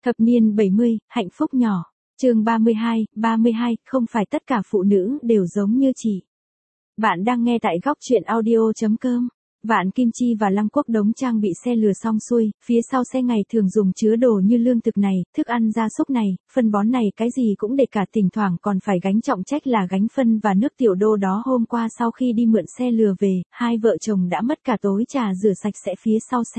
Thập niên 70, hạnh phúc nhỏ. Chương 32, không phải tất cả phụ nữ đều giống như chị. Bạn đang nghe tại góc truyện audio.com. Vạn Kim Chi và Lăng Quốc Đống trang bị xe lừa xong xuôi, phía sau xe ngày thường dùng chứa đồ như lương thực này, thức ăn gia súc này, phân bón này, cái gì cũng để cả, thỉnh thoảng còn phải gánh trọng trách là gánh phân và nước tiểu đô đó. Hôm qua sau khi đi mượn xe lừa về, hai vợ chồng đã mất cả tối trà rửa sạch sẽ phía sau xe.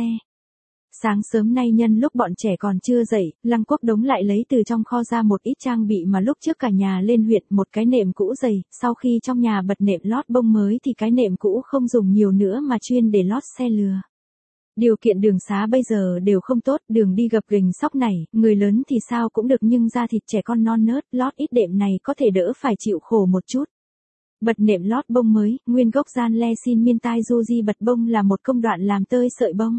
Sáng sớm nay nhân lúc bọn trẻ còn chưa dậy, Lăng Quốc Đống lại lấy từ trong kho ra một ít trang bị mà lúc trước cả nhà lên huyện, một cái nệm cũ dày, sau khi trong nhà bật nệm lót bông mới thì cái nệm cũ không dùng nhiều nữa mà chuyên để lót xe lừa. Điều kiện đường xá bây giờ đều không tốt, đường đi gập ghềnh sóc này, người lớn thì sao cũng được nhưng da thịt trẻ con non nớt, lót ít đệm này có thể đỡ phải chịu khổ một chút. Bật nệm lót bông mới, nguyên gốc gian le xin miên tai du di bật bông là một công đoạn làm tơi sợi bông.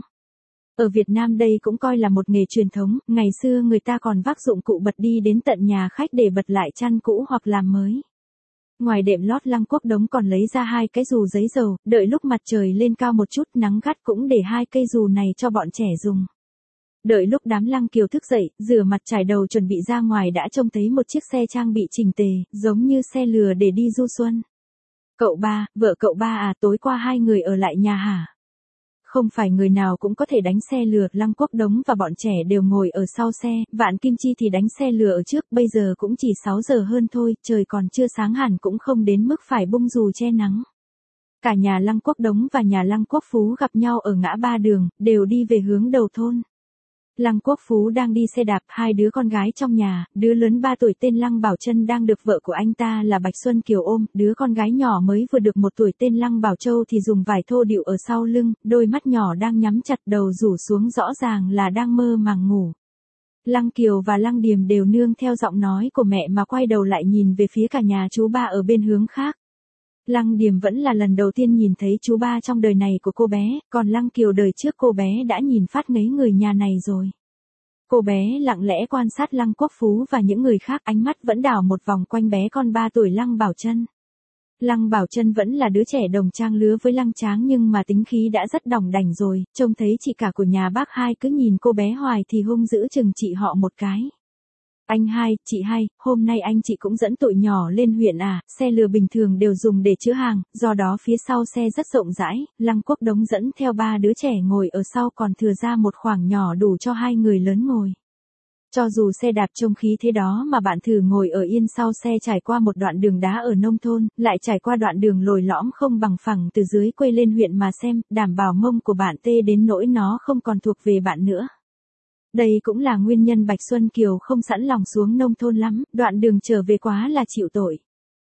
Ở Việt Nam đây cũng coi là một nghề truyền thống, ngày xưa người ta còn vác dụng cụ bật đi đến tận nhà khách để bật lại chăn cũ hoặc làm mới. Ngoài đệm lót, Lăng Quốc Đống còn lấy ra hai cái dù giấy dầu, đợi lúc mặt trời lên cao một chút nắng gắt cũng để hai cây dù này cho bọn trẻ dùng. Đợi lúc đám Lăng Kiều thức dậy, rửa mặt trải đầu chuẩn bị ra ngoài đã trông thấy một chiếc xe trang bị chỉnh tề, giống như xe lừa để đi du xuân. Cậu ba, vợ cậu ba à, tối qua hai người ở lại nhà hả? Không phải người nào cũng có thể đánh xe lừa, Lăng Quốc Đống và bọn trẻ đều ngồi ở sau xe, Vạn Kim Chi thì đánh xe lừa ở trước, bây giờ cũng chỉ 6 giờ hơn thôi, trời còn chưa sáng hẳn cũng không đến mức phải bung dù che nắng. Cả nhà Lăng Quốc Đống và nhà Lăng Quốc Phú gặp nhau ở ngã ba đường, đều đi về hướng đầu thôn. Lăng Quốc Phú đang đi xe đạp, hai đứa con gái trong nhà, đứa lớn 3 tuổi tên Lăng Bảo Trân đang được vợ của anh ta là Bạch Xuân Kiều ôm, đứa con gái nhỏ mới vừa được 1 tuổi tên Lăng Bảo Châu thì dùng vải thô điệu ở sau lưng, đôi mắt nhỏ đang nhắm chặt, đầu rủ xuống rõ ràng là đang mơ màng ngủ. Lăng Kiều và Lăng Điềm đều nương theo giọng nói của mẹ mà quay đầu lại nhìn về phía cả nhà chú ba ở bên hướng khác. Lăng Điềm vẫn là lần đầu tiên nhìn thấy chú ba trong đời này của cô bé, còn Lăng Kiều đời trước cô bé đã nhìn phát ngấy người nhà này rồi. Cô bé lặng lẽ quan sát Lăng Quốc Phú và những người khác, ánh mắt vẫn đảo một vòng quanh bé con 3 tuổi Lăng Bảo Trân. Lăng Bảo Trân vẫn là đứa trẻ đồng trang lứa với Lăng Tráng nhưng mà tính khí đã rất đỏng đảnh rồi, trông thấy chị cả của nhà bác hai cứ nhìn cô bé hoài thì hung dữ chừng chị họ một cái. Anh hai, chị hai, hôm nay anh chị cũng dẫn tụi nhỏ lên huyện à, xe lừa bình thường đều dùng để chứa hàng, do đó phía sau xe rất rộng rãi, Lăng Quốc Đống dẫn theo 3 đứa trẻ ngồi ở sau còn thừa ra một khoảng nhỏ đủ cho 2 người lớn ngồi. Cho dù xe đạp trông khí thế đó mà bạn thử ngồi ở yên sau xe trải qua một đoạn đường đá ở nông thôn, lại trải qua đoạn đường lồi lõm không bằng phẳng từ dưới quê lên huyện mà xem, đảm bảo mông của bạn tê đến nỗi nó không còn thuộc về bạn nữa. Đây cũng là nguyên nhân Bạch Xuân Kiều không sẵn lòng xuống nông thôn lắm, đoạn đường trở về quá là chịu tội.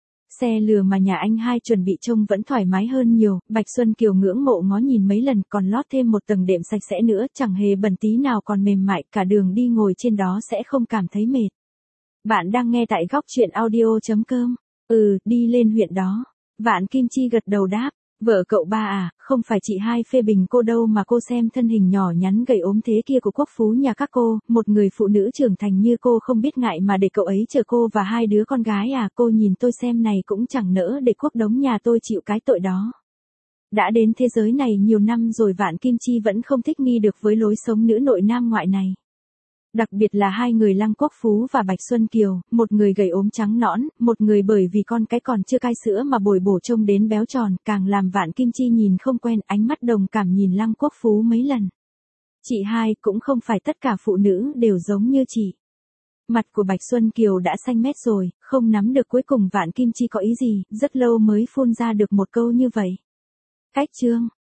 Xe lừa mà nhà anh hai chuẩn bị trông vẫn thoải mái hơn nhiều, Bạch Xuân Kiều ngưỡng mộ ngó nhìn mấy lần, còn lót thêm một tầng đệm sạch sẽ nữa, chẳng hề bẩn tí nào, còn mềm mại, cả đường đi ngồi trên đó sẽ không cảm thấy mệt. Bạn đang nghe tại góc truyện audio.com. Đi lên huyện đó. Vạn Kim Chi gật đầu đáp. Vợ cậu ba à, không phải chị hai phê bình cô đâu mà cô xem thân hình nhỏ nhắn gầy ốm thế kia của Quốc Phú nhà các cô, một người phụ nữ trưởng thành như cô không biết ngại mà để cậu ấy chở cô và 2 đứa con gái à, cô nhìn tôi xem này cũng chẳng nỡ để Quốc Đống nhà tôi chịu cái tội đó. Đã đến thế giới này nhiều năm rồi Vạn Kim Chi vẫn không thích nghi được với lối sống nữ nội nam ngoại này. Đặc biệt là 2 người Lăng Quốc Phú và Bạch Xuân Kiều, một người gầy ốm trắng nõn, một người bởi vì con cái còn chưa cai sữa mà bồi bổ trông đến béo tròn, càng làm Vạn Kim Chi nhìn không quen, ánh mắt đồng cảm nhìn Lăng Quốc Phú mấy lần. Chị hai, cũng không phải tất cả phụ nữ đều giống như chị. Mặt của Bạch Xuân Kiều đã xanh mét rồi, không nắm được cuối cùng Vạn Kim Chi có ý gì, rất lâu mới phun ra được một câu như vậy. Cách chương.